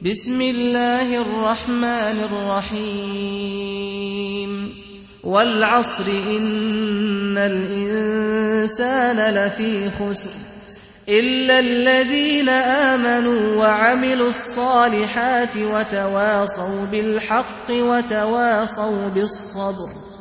بسم الله الرحمن الرحيم والعصر إن الإنسان لفي خسر إلا الذين آمنوا وعملوا الصالحات وتواصوا بالحق وتواصوا بالصبر